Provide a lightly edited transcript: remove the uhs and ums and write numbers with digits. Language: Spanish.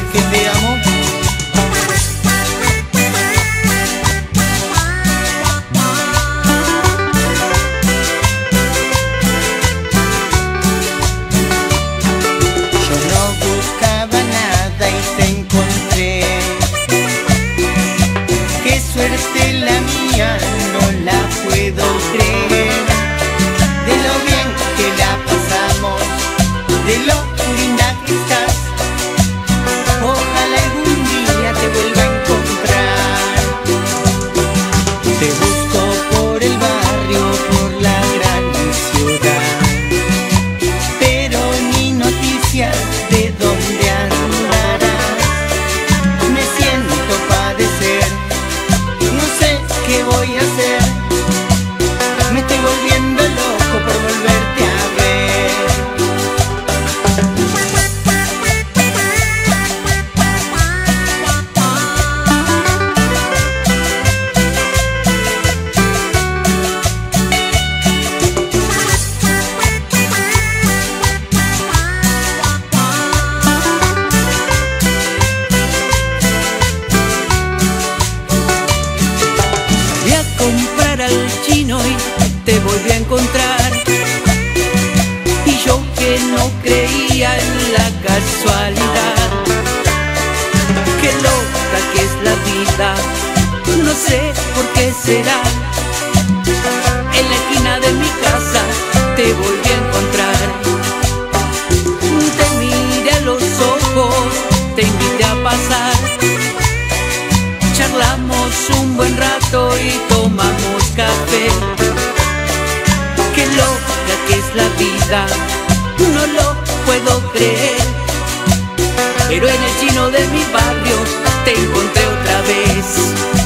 sabes que te amo. Yo no buscaba nada y te encontré. Qué suerte la mía, no la puedo creer. De lo bien que la pasamos, de lo linda que estás. Ojalá algún día te vuelva a encontrar. Te busco por el barrio, por la gran ciudad, pero ni noticias de dónde andarás. Me siento padecer, no sé qué voy a hacer. Me estoy volviendo loco por volverte a ver. Voy a comprar al chino y te volví a encontrar. Y yo que no creía en la casualidad. Qué loca que es la vida, no sé por qué será. En la esquina de mi casa te volví a encontrar. Te miré a los ojos, te invité a pasar. Charlamos un buen rato y tomamos café. Qué loca que es la vida, no lo puedo creer. Pero en el chino de mi barrio te encontré otra vez.